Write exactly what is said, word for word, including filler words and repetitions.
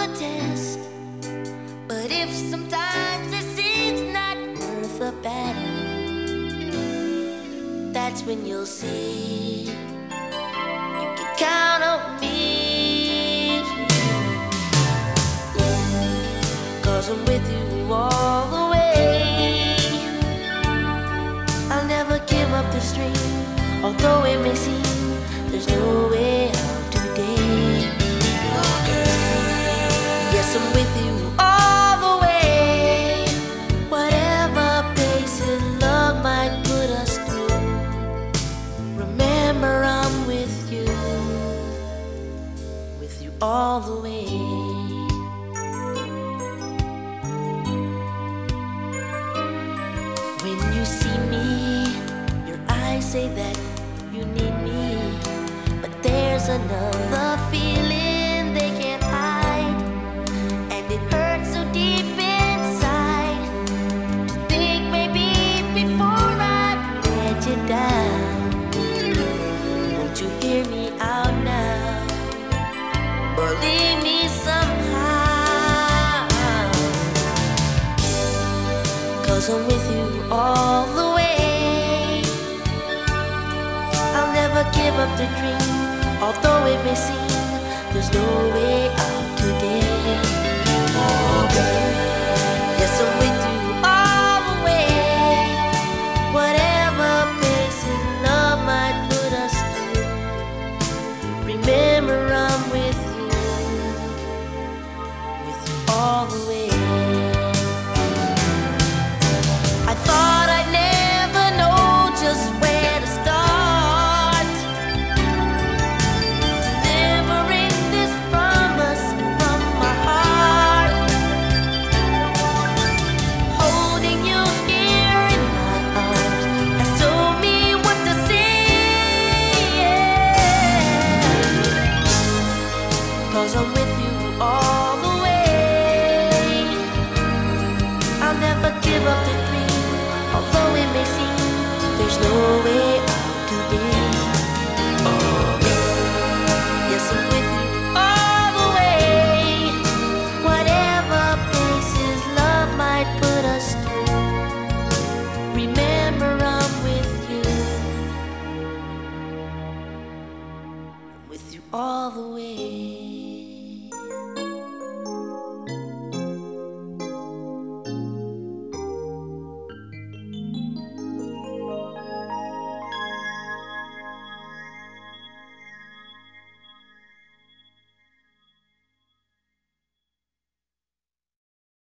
the test. But if sometimes it seems not worth a battle, that's when you'll see you can count on me. 'Cause I'm with you all the way. I'll never give up this dream, although it may seem there's no way out today. Yes, I'm with you all the way. Whatever paces love might put us through, remember I'm with you, with you all the way. When you see me, your eyes say that you need me, but there's another feeling they can't hide, and it hurts so deep inside to think maybe before I let you down. Won't you hear me out now? Believe me somehow, 'cause I'm with you all the way. I'll never give up the dream, although it may seem there's no way out today. Oh, girl.